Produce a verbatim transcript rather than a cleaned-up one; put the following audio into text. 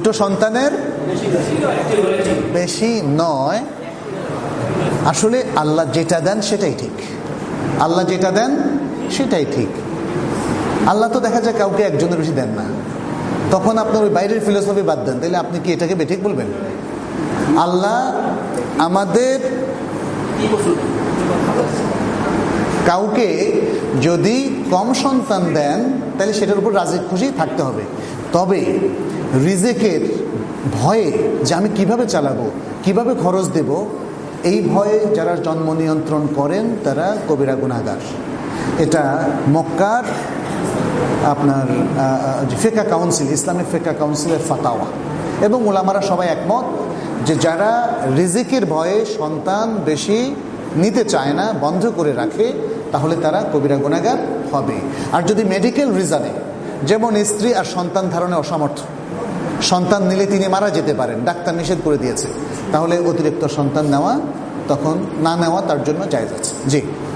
দুটো সন্তানের বেশি নয়। আসলে আল্লাহ যেটা দেন সেটাই ঠিক, আল্লাহ যেটা দেন সেটাই ঠিক। আল্লাহ তো দেখা যায় কাউকে একজনের বেশি দেন না, তখন আপনার ওই বাইরের ফিলোসফি বাদ দেন, তাহলে আপনি কি এটাকে বেঠিক বলবেন? আল্লাহ আমাদের কাউকে যদি কম সন্তান দেন তাহলে সেটার উপর রাজি খুশি থাকতে হবে, তবে রিজেকের ভয়ে যে আমি কিভাবে চালাবো, কিভাবে খরচ দেব, এই ভয়ে যারা জন্ম নিয়ন্ত্রণ করেন তারা কবিরা গুনাহগার। এটা মক্কার আপনার ফিকহ কাউন্সিল, ইসলামিক ফিকহ কাউন্সিলের ফাতাওয়া, এবং উলামারা সবাই একমত যে যারা রিজিকের ভয়ে সন্তান বেশি নিতে চায় না, বন্ধ করে রাখে, তাহলে তারা কবিরা গুনাহগার হবে। আর যদি মেডিকেল রিজনে, যেমন স্ত্রী আর সন্তান ধারণে অসমর্থ, সন্তান নিলে তিনি মারা যেতে পারেন, ডাক্তার নিষেধ করে দিয়েছে, তাহলে অতিরিক্ত সন্তান নেওয়া, তখন না নেওয়া তার জন্য জায়েজ আছে। জি।